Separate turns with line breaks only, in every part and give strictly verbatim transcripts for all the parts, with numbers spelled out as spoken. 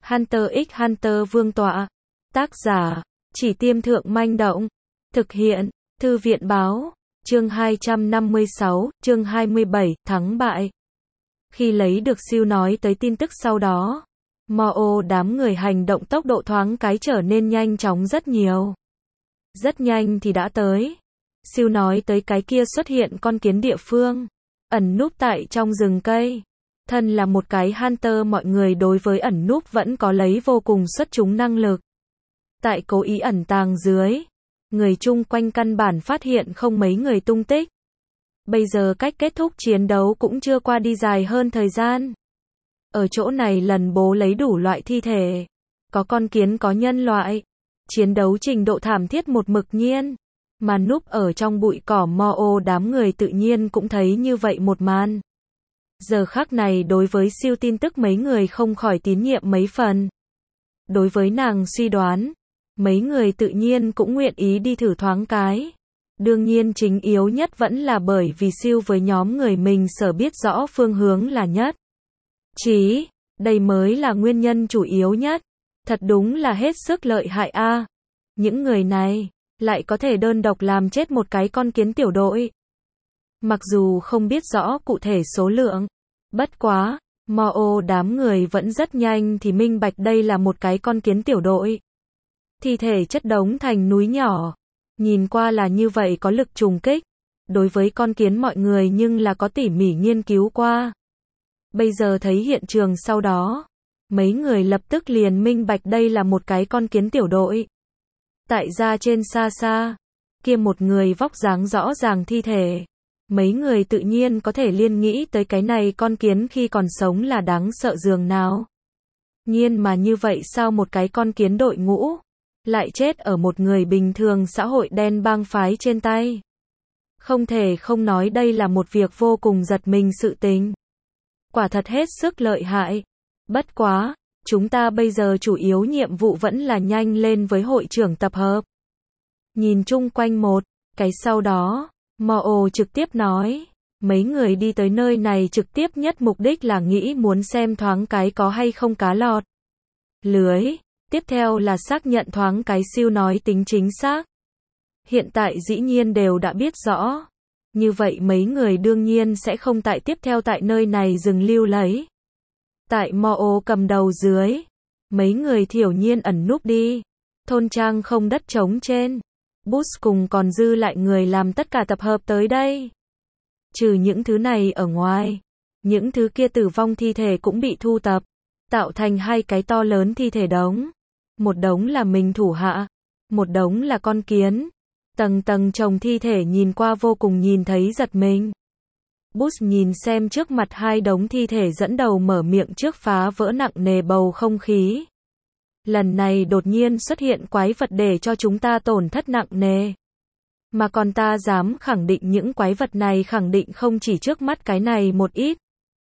Hunter x Hunter Vương tọa. Tác giả, Chỉ Tiêm Thượng Manh Động. Thực hiện, Thư viện Báo. Chương hai trăm năm mươi sáu, chương hai mươi bảy, thắng bại. Khi lấy được siêu nói tới tin tức sau đó, Mo đám người hành động tốc độ thoáng cái trở nên nhanh chóng rất nhiều. Rất nhanh thì đã tới. Siêu nói tới cái kia xuất hiện con kiến địa phương, ẩn núp tại trong rừng cây. Thân là một cái Hunter, mọi người đối với ẩn núp vẫn có lấy vô cùng xuất chúng năng lực. Tại cố ý ẩn tàng dưới, người chung quanh căn bản phát hiện không mấy người tung tích. Bây giờ cách kết thúc chiến đấu cũng chưa qua đi dài hơn thời gian. Ở chỗ này lần bố lấy đủ loại thi thể. Có con kiến, có nhân loại. Chiến đấu trình độ thảm thiết một mực nhiên. Mà núp ở trong bụi cỏ Mo đám người tự nhiên cũng thấy như vậy một màn. Giờ khắc này đối với siêu tin tức mấy người không khỏi tín nhiệm mấy phần. Đối với nàng suy đoán, mấy người tự nhiên cũng nguyện ý đi thử thoáng cái. Đương nhiên chính yếu nhất vẫn là bởi vì siêu với nhóm người mình sở biết rõ phương hướng là nhất. Chí, đây mới là nguyên nhân chủ yếu nhất. Thật đúng là hết sức lợi hại a. À. Những người này lại có thể đơn độc làm chết một cái con kiến tiểu đội. Mặc dù không biết rõ cụ thể số lượng, bất quá, Mo đám người vẫn rất nhanh thì minh bạch đây là một cái con kiến tiểu đội. Thi thể chất đống thành núi nhỏ, nhìn qua là như vậy có lực trùng kích. Đối với con kiến mọi người nhưng là có tỉ mỉ nghiên cứu qua. Bây giờ thấy hiện trường sau đó, mấy người lập tức liền minh bạch đây là một cái con kiến tiểu đội. Tại ra trên xa xa, kia một người vóc dáng rõ ràng thi thể. Mấy người tự nhiên có thể liên nghĩ tới cái này con kiến khi còn sống là đáng sợ dường nào. Nhiên mà như vậy sao một cái con kiến đội ngũ lại chết ở một người bình thường xã hội đen bang phái trên tay. Không thể không nói đây là một việc vô cùng giật mình sự tình. Quả thật hết sức lợi hại. Bất quá, chúng ta bây giờ chủ yếu nhiệm vụ vẫn là nhanh lên với hội trưởng tập hợp. Nhìn chung quanh một cái sau đó, Mo trực tiếp nói, mấy người đi tới nơi này trực tiếp nhất mục đích là nghĩ muốn xem thoáng cái có hay không cá lọt lưới. Tiếp theo là xác nhận thoáng cái siêu nói tính chính xác. Hiện tại dĩ nhiên đều đã biết rõ. Như vậy mấy người đương nhiên sẽ không tại tiếp theo tại nơi này dừng lưu lấy. Tại Mo cầm đầu dưới, mấy người thiểu nhiên ẩn núp đi. Thôn trang không đất trống trên. Bus cùng còn dư lại người làm tất cả tập hợp tới đây. Trừ những thứ này ở ngoài, những thứ kia tử vong thi thể cũng bị thu tập, tạo thành hai cái to lớn thi thể đống. Một đống là mình thủ hạ, một đống là con kiến. Tầng tầng chồng thi thể nhìn qua vô cùng nhìn thấy giật mình. Bus nhìn xem trước mặt hai đống thi thể dẫn đầu mở miệng trước phá vỡ nặng nề bầu không khí. Lần này đột nhiên xuất hiện quái vật để cho chúng ta tổn thất nặng nề. Mà còn ta dám khẳng định những quái vật này khẳng định không chỉ trước mắt cái này một ít.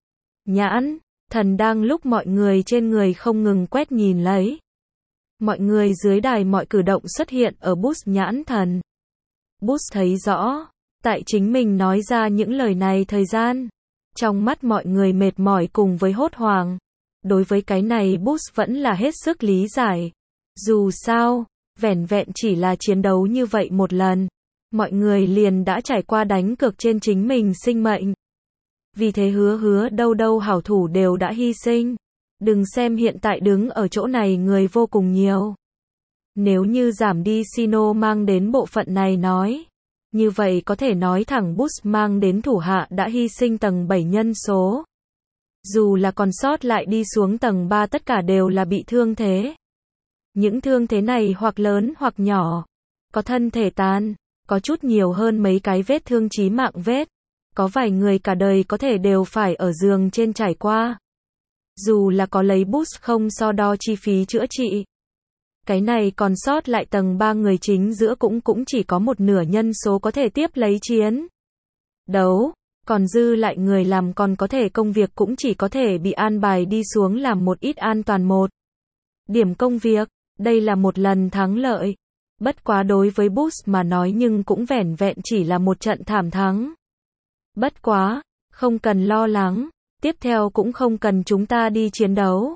Nhãn, thần đang lúc mọi người trên người không ngừng quét nhìn lấy. Mọi người dưới đài mọi cử động xuất hiện ở Bus nhãn thần. Bus thấy rõ, tại chính mình nói ra những lời này thời gian. Trong mắt mọi người mệt mỏi cùng với hốt hoảng. Đối với cái này Bus vẫn là hết sức lý giải. Dù sao, vẻn vẹn chỉ là chiến đấu như vậy một lần. Mọi người liền đã trải qua đánh cược trên chính mình sinh mệnh. Vì thế hứa hứa đâu đâu hảo thủ đều đã hy sinh. Đừng xem hiện tại đứng ở chỗ này người vô cùng nhiều. Nếu như giảm đi Sino mang đến bộ phận này nói. Như vậy có thể nói thẳng Bus mang đến thủ hạ đã hy sinh tầng bảy nhân số. Dù là còn sót lại đi xuống tầng ba tất cả đều là bị thương thế. Những thương thế này hoặc lớn hoặc nhỏ. Có thân thể tàn, có chút nhiều hơn mấy cái vết thương chí mạng vết. Có vài người cả đời có thể đều phải ở giường trên trải qua. Dù là có lấy Bus không so đo chi phí chữa trị. Cái này còn sót lại tầng ba người chính giữa cũng cũng chỉ có một nửa nhân số có thể tiếp lấy chiến đấu. Còn dư lại người làm còn có thể công việc cũng chỉ có thể bị an bài đi xuống làm một ít an toàn một điểm công việc. Đây là một lần thắng lợi. Bất quá đối với Bus mà nói nhưng cũng vẻn vẹn chỉ là một trận thảm thắng. Bất quá, không cần lo lắng. Tiếp theo cũng không cần chúng ta đi chiến đấu.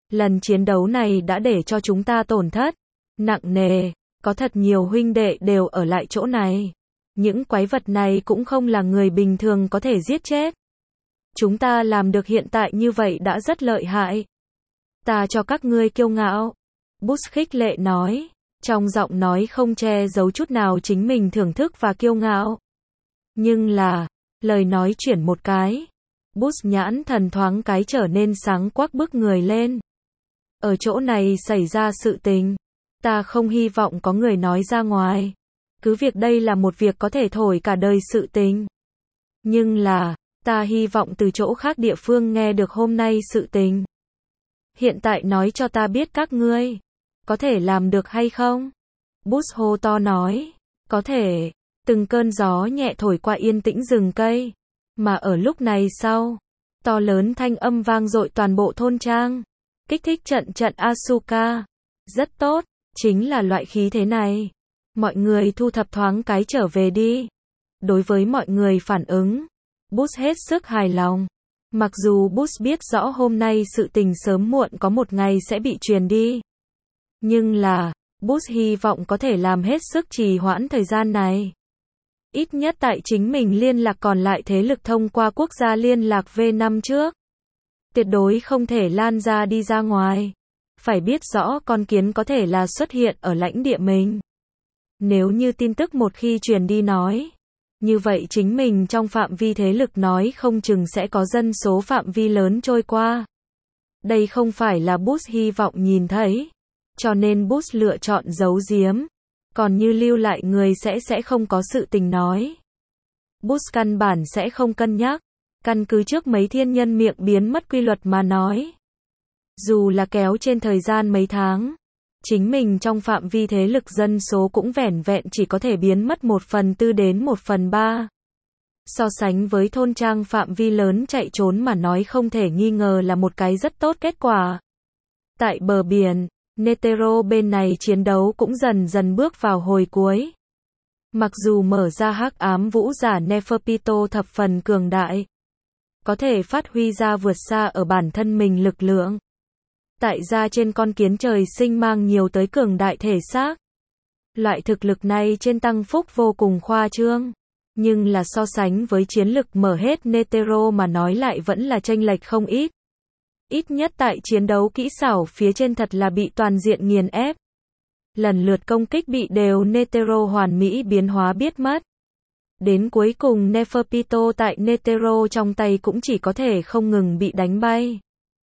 Lần chiến đấu này đã để cho chúng ta tổn thất nặng nề, có thật nhiều huynh đệ đều ở lại chỗ này. Những quái vật này cũng không là người bình thường có thể giết chết. Chúng ta làm được hiện tại như vậy đã rất lợi hại. Ta cho các ngươi kiêu ngạo. Bush khích lệ nói, trong giọng nói không che giấu chút nào chính mình thưởng thức và kiêu ngạo. Nhưng là, lời nói chuyển một cái, Bush nhãn thần thoáng cái trở nên sáng quắc bức người lên. Ở chỗ này xảy ra sự tình, ta không hy vọng có người nói ra ngoài. Cứ việc đây là một việc có thể thổi cả đời sự tình. Nhưng là, ta hy vọng từ chỗ khác địa phương nghe được hôm nay sự tình. Hiện tại nói cho ta biết các ngươi có thể làm được hay không? Bush hô to nói, có thể. Từng cơn gió nhẹ thổi qua yên tĩnh rừng cây. Mà ở lúc này sau, to lớn thanh âm vang dội toàn bộ thôn trang. Kích thích trận trận Asuka. Rất tốt, chính là loại khí thế này. Mọi người thu thập thoáng cái trở về đi. Đối với mọi người phản ứng, Bush hết sức hài lòng. Mặc dù Bush biết rõ hôm nay sự tình sớm muộn có một ngày sẽ bị truyền đi. Nhưng là, Bush hy vọng có thể làm hết sức trì hoãn thời gian này. Ít nhất tại chính mình liên lạc còn lại thế lực thông qua quốc gia liên lạc V năm trước. Tuyệt đối không thể lan ra đi ra ngoài. Phải biết rõ con kiến có thể là xuất hiện ở lãnh địa mình. Nếu như tin tức một khi truyền đi nói, như vậy chính mình trong phạm vi thế lực nói không chừng sẽ có dân số phạm vi lớn trôi qua. Đây không phải là Bush hy vọng nhìn thấy. Cho nên Bush lựa chọn giấu giếm. Còn như lưu lại người sẽ sẽ không có sự tình nói. Bush căn bản sẽ không cân nhắc. Căn cứ trước mấy thiên nhân miệng biến mất quy luật mà nói. Dù là kéo trên thời gian mấy tháng, chính mình trong phạm vi thế lực dân số cũng vẻn vẹn chỉ có thể biến mất một phần tư đến một phần ba. So sánh với thôn trang phạm vi lớn chạy trốn mà nói không thể nghi ngờ là một cái rất tốt kết quả. Tại bờ biển, Netero bên này chiến đấu cũng dần dần bước vào hồi cuối. Mặc dù mở ra hắc ám vũ giả Neferpito thập phần cường đại, có thể phát huy ra vượt xa ở bản thân mình lực lượng. Tại ra trên con kiến trời sinh mang nhiều tới cường đại thể xác. Loại thực lực này trên tăng phúc vô cùng khoa trương. Nhưng là so sánh với chiến lực mở hết Netero mà nói lại vẫn là chênh lệch không ít. Ít nhất tại chiến đấu kỹ xảo phía trên thật là bị toàn diện nghiền ép. Lần lượt công kích bị đều Netero hoàn mỹ biến hóa biết mất. Đến cuối cùng Neferpito tại Netero trong tay cũng chỉ có thể không ngừng bị đánh bay.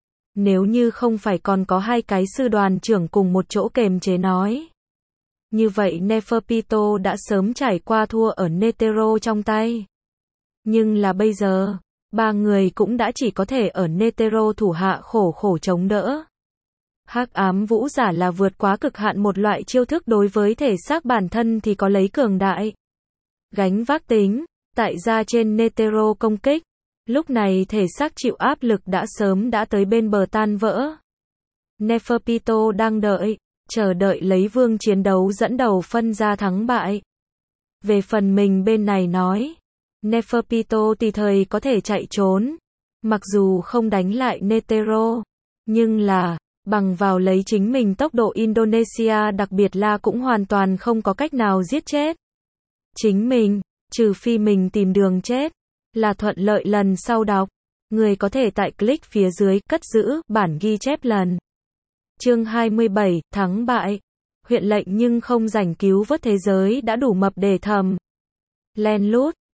Nếu như không phải còn có hai cái sư đoàn trưởng cùng một chỗ kềm chế nói. Như vậy Neferpito đã sớm trải qua thua ở Netero trong tay. Nhưng là bây giờ, ba người cũng đã chỉ có thể ở Netero thủ hạ khổ khổ chống đỡ. Hắc ám vũ giả là vượt quá cực hạn một loại chiêu thức đối với thể xác bản thân thì có lấy cường đại. Gánh vác tính, tại ra trên Netero công kích. Lúc này thể xác chịu áp lực đã sớm đã tới bên bờ tan vỡ. Neferpito đang đợi, chờ đợi lấy vương chiến đấu dẫn đầu phân ra thắng bại. Về phần mình bên này nói, Neferpito tùy thời có thể chạy trốn. Mặc dù không đánh lại Netero, nhưng là, bằng vào lấy chính mình tốc độ Indonesia đặc biệt là cũng hoàn toàn không có cách nào giết chết. Chính mình, trừ phi mình tìm đường chết. Là thuận lợi lần sau đọc. Người có thể tại click phía dưới cất giữ bản ghi chép lần. Chương hai mươi bảy, thắng bại. Huyện lệnh nhưng không rảnh cứu vớt thế giới đã đủ mập để thầm. Len lút,